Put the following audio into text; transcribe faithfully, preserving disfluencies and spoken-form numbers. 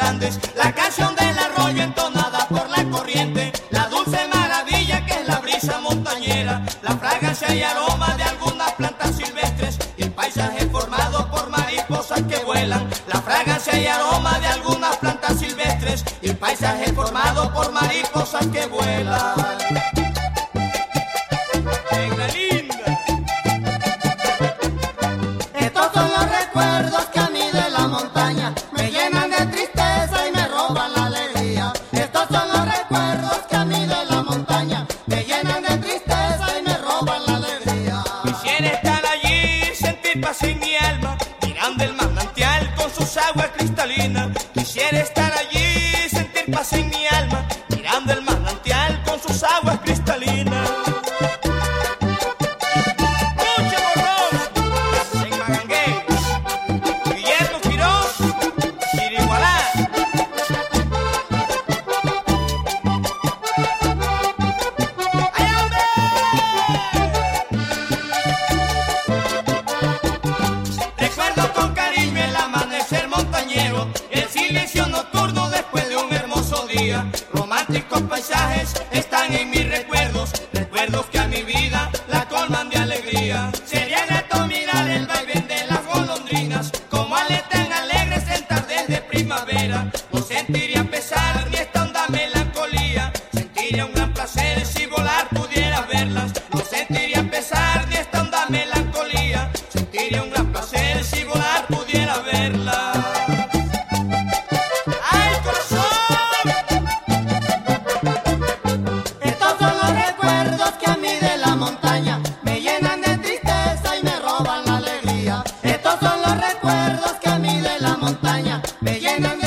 Andes, la canción del arroyo entonada por la corriente, la dulce maravilla que es la brisa montañera, la fragancia y aroma de algunas plantas silvestres y el paisaje formado por mariposas que vuelan, la fragancia y aroma de algunas plantas silvestres y el paisaje formado por mariposas que vuelan. Negra linda. Estos son los recuerdos que a mí de la montaña me llenan de tristeza y me roban la alegría. Estos son los recuerdos que a mí de la montaña me llenan de tristeza y me roban la alegría. Quisiera estar allí, sentir paz en mi alma, mirando el manantial con sus aguas cristalinas. Quisiera estar allí, sentir paz en mi alma, mirando el manantial con sus aguas cristalinas. Mucho borrón en Magangué, Guillermo Quirós, Chirigualá. ¡Ay, hombre! Recuerdo con cariño el amanecer montañero, el silencio nocturno después de un hermoso día. Románticos paisajes están en mis recuerdos, recuerdos que a mi vida la colman de alegría. Sería grato mirar el vaivén de las golondrinas, como aletan alegres en tardes de primavera. No sentiría pesar ni esta honda melancolía, sentiría un gran placer si volar pudiera verlas. No sentiría pesar ni esta honda melancolía, sentiría un gran placer si volar pudiera verlas. ¡Ay, corazón! Estos son los recuerdos que a mí de la montaña me llenan de tristeza y me roban la alegría. Estos son los recuerdos que a mí de la montaña me llenan de